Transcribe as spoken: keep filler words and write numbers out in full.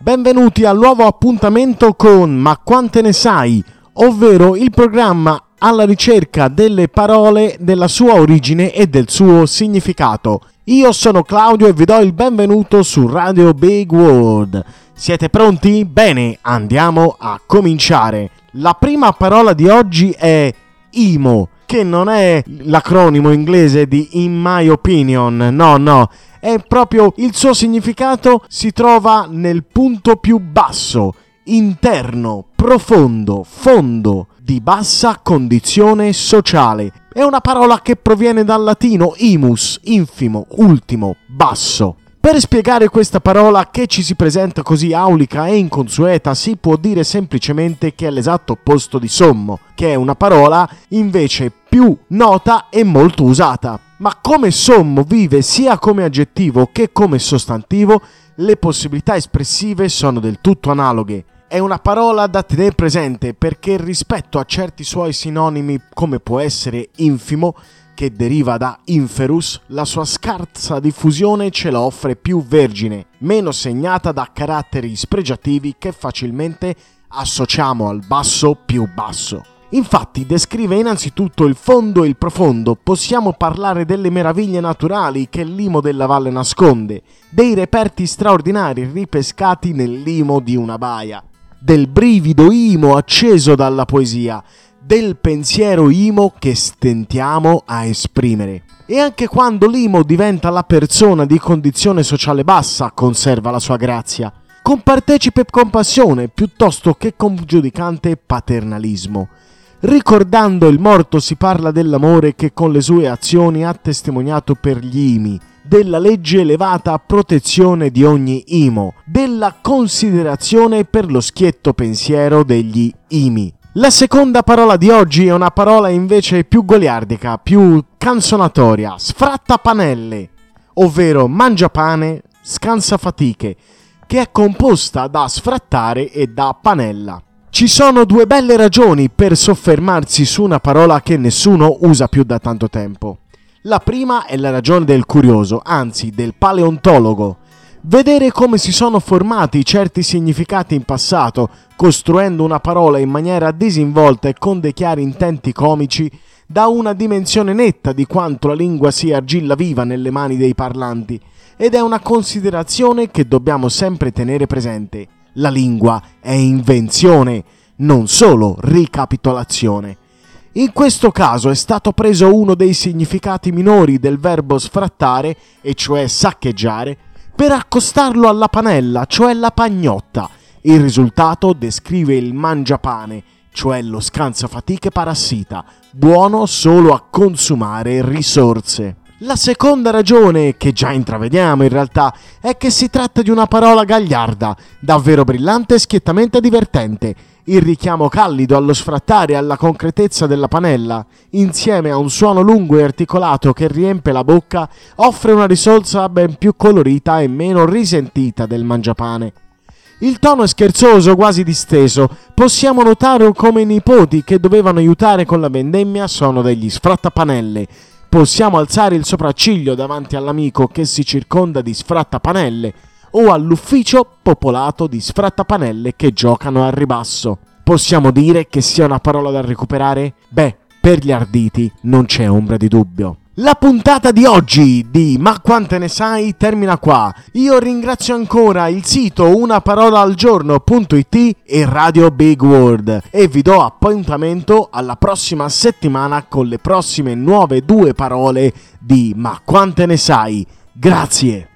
Benvenuti al nuovo appuntamento con Ma quante ne sai, ovvero il programma alla ricerca delle parole, della sua origine e del suo significato. Io sono Claudio e vi do il benvenuto su Radio Big World. Siete pronti? Bene, andiamo a cominciare. La prima parola di oggi è emo, che non è l'acronimo inglese di in my opinion, no no, è proprio il suo significato si trova nel punto più basso, interno, profondo, fondo, di bassa condizione sociale. È una parola che proviene dal latino imus, infimo, ultimo, basso. Per spiegare questa parola che ci si presenta così aulica e inconsueta si può dire semplicemente che è l'esatto opposto di sommo, che è una parola invece più nota e molto usata. Ma come sommo vive sia come aggettivo che come sostantivo, le possibilità espressive sono del tutto analoghe. È una parola da tenere presente perché rispetto a certi suoi sinonimi come può essere infimo, che deriva da inferus, la sua scarsa diffusione ce la offre più vergine, meno segnata da caratteri spregiativi che facilmente associamo al basso più basso. Infatti descrive innanzitutto il fondo e il profondo, possiamo parlare delle meraviglie naturali che l'imo della valle nasconde, dei reperti straordinari ripescati nel limo di una baia, del brivido imo acceso dalla poesia, del pensiero imo che stentiamo a esprimere. E anche quando l'imo diventa la persona di condizione sociale bassa, conserva la sua grazia, con partecipe compassione piuttosto che con giudicante paternalismo. Ricordando il morto si parla dell'amore che con le sue azioni ha testimoniato per gli imi, della legge elevata a protezione di ogni imo, della considerazione per lo schietto pensiero degli imi. La seconda parola di oggi è una parola invece più goliardica, più canzonatoria, sfrattapanelle, ovvero mangiapane, scansafatiche, che è composta da sfrattare e da panella. Ci sono due belle ragioni per soffermarsi su una parola che nessuno usa più da tanto tempo. La prima è la ragione del curioso, anzi del paleontologo. Vedere come si sono formati certi significati in passato, costruendo una parola in maniera disinvolta e con dei chiari intenti comici, dà una dimensione netta di quanto la lingua sia argilla viva nelle mani dei parlanti, ed è una considerazione che dobbiamo sempre tenere presente. La lingua è invenzione, non solo ricapitolazione. In questo caso è stato preso uno dei significati minori del verbo sfrattare, e cioè saccheggiare, per accostarlo alla panella, cioè la pagnotta. Il risultato descrive il mangiapane, cioè lo scansafatiche parassita, buono solo a consumare risorse. La seconda ragione, che già intravediamo in realtà, è che si tratta di una parola gagliarda, davvero brillante e schiettamente divertente. Il richiamo callido allo sfrattare e alla concretezza della panella, insieme a un suono lungo e articolato che riempie la bocca, offre una risorsa ben più colorita e meno risentita del mangiapane. Il tono è scherzoso, quasi disteso. Possiamo notare come i nipoti che dovevano aiutare con la vendemmia sono degli sfrattapanelle. Possiamo alzare il sopracciglio davanti all'amico che si circonda di sfrattapanelle, o all'ufficio popolato di sfrattapanelle che giocano al ribasso. Possiamo dire che sia una parola da recuperare? Beh, per gli arditi non c'è ombra di dubbio. La puntata di oggi di Ma quante ne sai termina qua. Io ringrazio ancora il sito unaparolaalgiorno punto it e Radio Big World e vi do appuntamento alla prossima settimana con le prossime nuove due parole di Ma quante ne sai. Grazie!